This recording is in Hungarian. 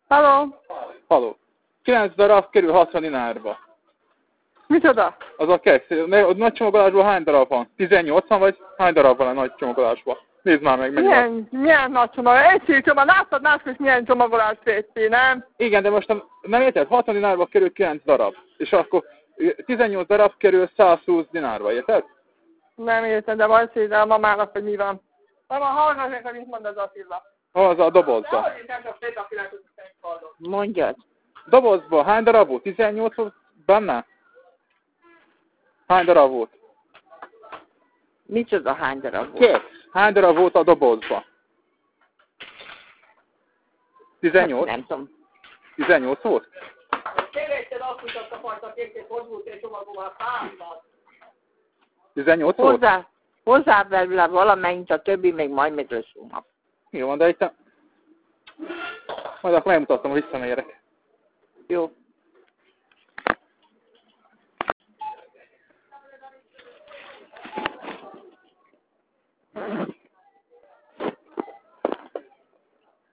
Halló? Haló. 9 darab kerül 60 dinárba. Micsoda? Az a kesz. A nagy csomagolásban hány darab van? 18 van, vagy hány darab van a nagy csomagolásban? Nézd már meg, mennyi van. Milyen nagy csomag? Egy csomag. Láttad mások is milyen csomagolás férfi, nem? Igen, de most nem érted? 60 dinárba kerül 9 darab. És akkor 18 darab kerül 120 dinárba, érted? Nem értem, de majd szépen a mamának, hogy mi van. Mama, hallgassák, amit mond az Attila. Az a dobozba. Mondjad. Dobozba hány darab volt? 18 volt benne? Hány darab volt? Micsoda hány darab volt? Kett. Hány darab volt a dobozba? 18? Nem tudom. 18 volt? Kérdezted azt, hogy azt a fajta képét, hogy volt egy csomagolás 18 volt? Hozzá belőle valamennyit, a többi még majd még lesz hónap. Jó van, de itt majd akkor megmutatom, hogy visszamérek. Jó.